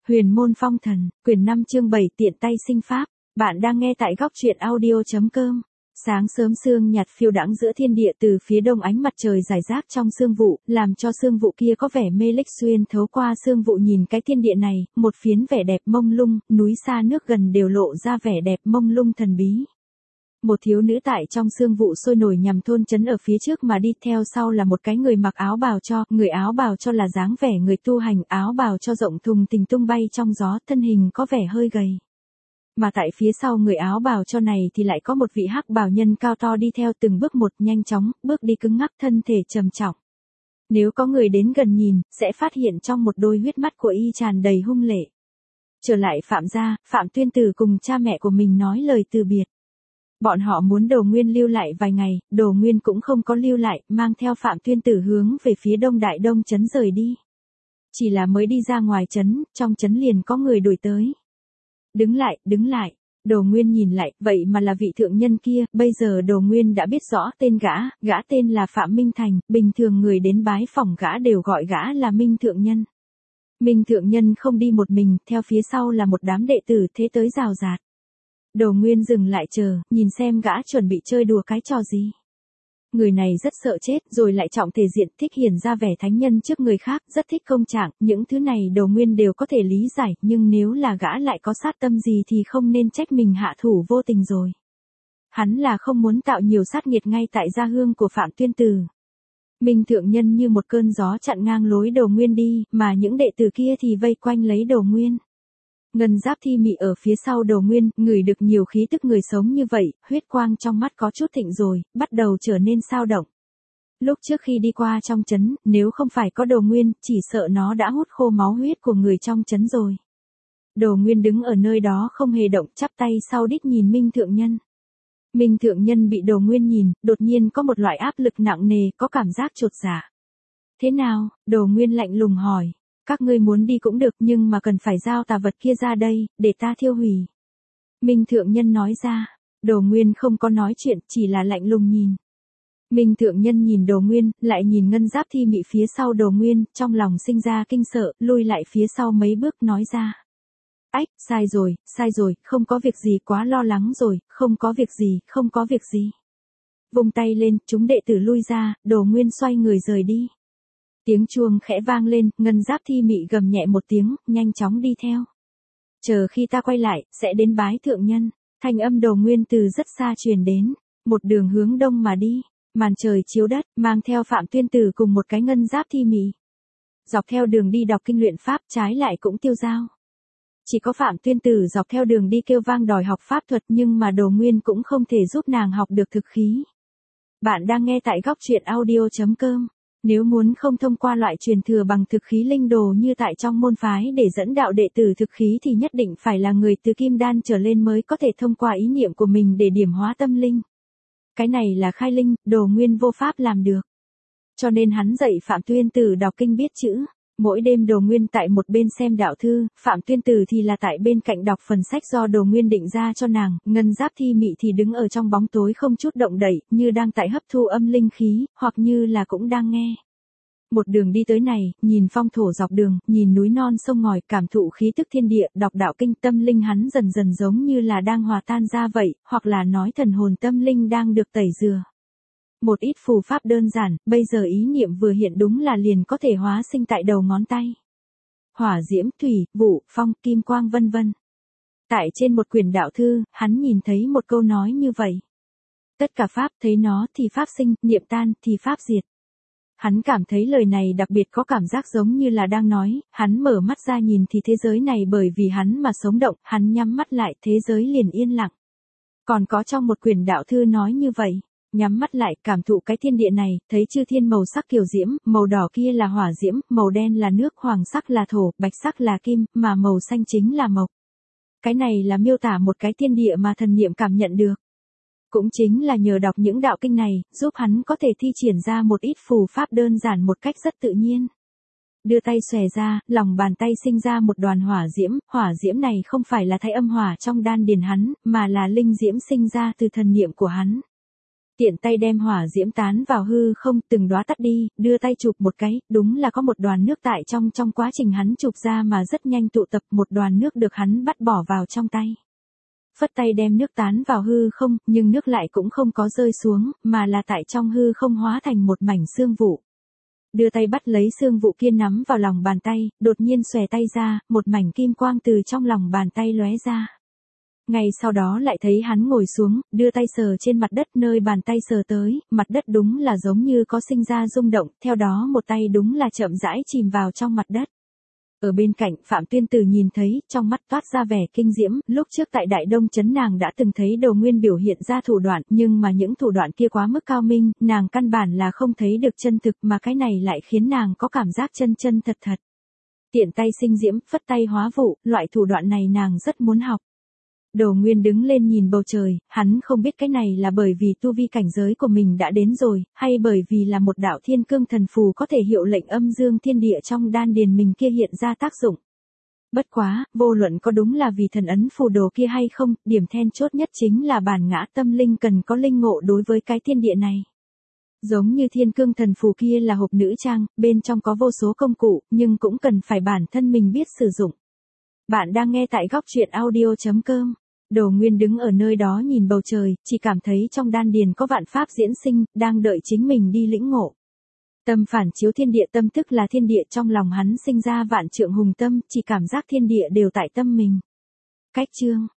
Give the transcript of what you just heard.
Huyền môn phong thần, quyển 5 chương 7 tiện tay sinh pháp. Bạn đang nghe tại góc truyện audio.com. Sáng sớm sương nhạt phiêu đãng giữa thiên địa, từ phía đông ánh mặt trời rải rác trong sương vụ, làm cho sương vụ kia có vẻ mê lích, xuyên thấu qua sương vụ nhìn cái thiên địa này, một phiến vẻ đẹp mông lung, núi xa nước gần đều lộ ra vẻ đẹp mông lung thần bí. Một thiếu nữ tại trong sương vụ sôi nổi nhằm thôn trấn ở phía trước mà đi theo sau là một cái người mặc áo bào cho, người áo bào cho là dáng vẻ người tu hành, áo bào cho rộng thùng thình tung bay trong gió, thân hình có vẻ hơi gầy. Mà tại phía sau người áo bào cho này thì lại có một vị hắc bào nhân cao to đi theo từng bước một, nhanh chóng, bước đi cứng ngắc, thân thể trầm trọng. Nếu có người đến gần nhìn, sẽ phát hiện trong một đôi huyết mắt của y tràn đầy hung lệ. Trở lại Phạm gia, Phạm Tuyên Tử cùng cha mẹ của mình nói lời từ biệt. Bọn họ muốn Đồ Nguyên lưu lại vài ngày, Đồ Nguyên cũng không có lưu lại, mang theo Phạm Tuyên Tử hướng về phía đông Đại Đông trấn rời đi. Chỉ là mới đi ra ngoài trấn, trong trấn liền có người đuổi tới. Đứng lại, Đồ Nguyên nhìn lại, vậy mà là vị thượng nhân kia, bây giờ Đồ Nguyên đã biết rõ tên gã tên là Phạm Minh Thành, bình thường người đến bái phỏng gã đều gọi gã là Minh thượng nhân. Minh thượng nhân không đi một mình, theo phía sau là một đám đệ tử thế tới rào rạt. Đồ Nguyên dừng lại chờ, nhìn xem gã chuẩn bị chơi đùa cái trò gì. Người này rất sợ chết, rồi lại trọng thể diện, thích hiển ra vẻ thánh nhân trước người khác, rất thích công trạng, những thứ này Đồ Nguyên đều có thể lý giải, nhưng nếu là gã lại có sát tâm gì thì không nên trách mình hạ thủ vô tình rồi. Hắn là không muốn tạo nhiều sát nghiệt ngay tại gia hương của Phạm Tuyên Tử. Minh thượng nhân như một cơn gió chặn ngang lối Đồ Nguyên đi, mà những đệ tử kia thì vây quanh lấy Đồ Nguyên. Ngân Giáp Thi Mị ở phía sau Đồ Nguyên, ngửi được nhiều khí tức người sống như vậy, huyết quang trong mắt có chút thịnh rồi, bắt đầu trở nên sao động. Lúc trước khi đi qua trong trấn, nếu không phải có Đồ Nguyên, chỉ sợ nó đã hút khô máu huyết của người trong trấn rồi. Đồ Nguyên đứng ở nơi đó không hề động, chắp tay sau đít nhìn Minh thượng nhân. Minh thượng nhân bị Đồ Nguyên nhìn, đột nhiên có một loại áp lực nặng nề, có cảm giác chột dạ. Thế nào? Đồ Nguyên lạnh lùng hỏi. Các ngươi muốn đi cũng được, nhưng mà cần phải giao tà vật kia ra đây, để ta thiêu hủy. Minh thượng nhân nói ra. Đồ Nguyên không có nói chuyện, chỉ là lạnh lùng nhìn. Minh thượng nhân nhìn Đồ Nguyên, lại nhìn Ngân Giáp Thi Mị phía sau Đồ Nguyên, trong lòng sinh ra kinh sợ, lui lại phía sau mấy bước nói ra. Ách, sai rồi, không có việc gì, quá lo lắng rồi, không có việc gì. Vung tay lên, chúng đệ tử lui ra, Đồ Nguyên xoay người rời đi. Tiếng chuông khẽ vang lên, Ngân Giáp Thi Mị gầm nhẹ một tiếng, nhanh chóng đi theo. Chờ khi ta quay lại, sẽ đến bái thượng nhân. Thanh âm Đồ Nguyên từ rất xa truyền đến, một đường hướng đông mà đi, màn trời chiếu đất, mang theo Phạm Tuyên Tử cùng một cái Ngân Giáp Thi Mị. Dọc theo đường đi đọc kinh luyện pháp, trái lại cũng tiêu dao. Chỉ có Phạm Tuyên Tử dọc theo đường đi kêu vang đòi học pháp thuật, nhưng mà Đồ Nguyên cũng không thể giúp nàng học được thực khí. Bạn đang nghe tại góc truyện audio.com. Nếu muốn không thông qua loại truyền thừa bằng thực khí linh đồ như tại trong môn phái để dẫn đạo đệ tử thực khí thì nhất định phải là người từ kim đan trở lên mới có thể thông qua ý niệm của mình để điểm hóa tâm linh. Cái này là khai linh, Đồ Nguyên vô pháp làm được. Cho nên hắn dạy Phạm Tuyên Tử đọc kinh biết chữ. Mỗi đêm Đồ Nguyên tại một bên xem đạo thư, Phạm Tuyên Tử thì là tại bên cạnh đọc phần sách do Đồ Nguyên định ra cho nàng, Ngân Giáp Thi Mị thì đứng ở trong bóng tối không chút động đậy, như đang tại hấp thu âm linh khí, hoặc như là cũng đang nghe. Một đường đi tới này, nhìn phong thổ dọc đường, nhìn núi non sông ngòi, cảm thụ khí tức thiên địa, đọc đạo kinh, tâm linh hắn dần dần giống như là đang hòa tan ra vậy, hoặc là nói thần hồn tâm linh đang được tẩy rửa. Một ít phù pháp đơn giản, bây giờ ý niệm vừa hiện đúng là liền có thể hóa sinh tại đầu ngón tay. Hỏa diễm, thủy, vụ, phong, kim quang vân vân. Tại trên một quyển đạo thư, hắn nhìn thấy một câu nói như vậy. Tất cả pháp thấy nó thì pháp sinh, niệm tan thì pháp diệt. Hắn cảm thấy lời này đặc biệt có cảm giác giống như là đang nói, hắn mở mắt ra nhìn thì thế giới này bởi vì hắn mà sống động, hắn nhắm mắt lại thế giới liền yên lặng. Còn có trong một quyển đạo thư nói như vậy. Nhắm mắt lại, cảm thụ cái thiên địa này, thấy chư thiên màu sắc kiều diễm, màu đỏ kia là hỏa diễm, màu đen là nước, hoàng sắc là thổ, bạch sắc là kim, mà màu xanh chính là mộc. Cái này là miêu tả một cái thiên địa mà thần niệm cảm nhận được. Cũng chính là nhờ đọc những đạo kinh này, giúp hắn có thể thi triển ra một ít phù pháp đơn giản một cách rất tự nhiên. Đưa tay xòe ra, lòng bàn tay sinh ra một đoàn hỏa diễm này không phải là thái âm hỏa trong đan điền hắn, mà là linh diễm sinh ra từ thần niệm của hắn. Tiện tay đem hỏa diễm tán vào hư không, từng đóa tắt đi, đưa tay chụp một cái, đúng là có một đoàn nước tại trong quá trình hắn chụp ra mà rất nhanh tụ tập, một đoàn nước được hắn bắt bỏ vào trong tay. Phất tay đem nước tán vào hư không, nhưng nước lại cũng không có rơi xuống, mà là tại trong hư không hóa thành một mảnh xương vụ. Đưa tay bắt lấy xương vụ kia nắm vào lòng bàn tay, đột nhiên xòe tay ra, một mảnh kim quang từ trong lòng bàn tay lóe ra. Ngay sau đó lại thấy hắn ngồi xuống, đưa tay sờ trên mặt đất, nơi bàn tay sờ tới, mặt đất đúng là giống như có sinh ra rung động, theo đó một tay đúng là chậm rãi chìm vào trong mặt đất. Ở bên cạnh, Phạm Tuyên Tử nhìn thấy, trong mắt toát ra vẻ kinh diễm, lúc trước tại Đại Đông Trấn nàng đã từng thấy Đồ Nguyên biểu hiện ra thủ đoạn, nhưng mà những thủ đoạn kia quá mức cao minh, nàng căn bản là không thấy được chân thực, mà cái này lại khiến nàng có cảm giác chân chân thật thật. Tiện tay sinh diễm, phất tay hóa vụ, loại thủ đoạn này nàng rất muốn học. Đồ Nguyên đứng lên nhìn bầu trời, hắn không biết cái này là bởi vì tu vi cảnh giới của mình đã đến rồi, hay bởi vì là một đạo thiên cương thần phù có thể hiệu lệnh âm dương thiên địa trong đan điền mình kia hiện ra tác dụng. Bất quá, vô luận có đúng là vì thần ấn phù đồ kia hay không, điểm then chốt nhất chính là bản ngã tâm linh cần có linh ngộ đối với cái thiên địa này. Giống như thiên cương thần phù kia là hộp nữ trang, bên trong có vô số công cụ, nhưng cũng cần phải bản thân mình biết sử dụng. Bạn đang nghe tại góc truyện audio.com. Đồ Nguyên đứng ở nơi đó nhìn bầu trời, chỉ cảm thấy trong đan điền có vạn pháp diễn sinh, đang đợi chính mình đi lĩnh ngộ. Tâm phản chiếu thiên địa, tâm tức là thiên địa, trong lòng hắn sinh ra vạn trượng hùng tâm, chỉ cảm giác thiên địa đều tại tâm mình. Cách chương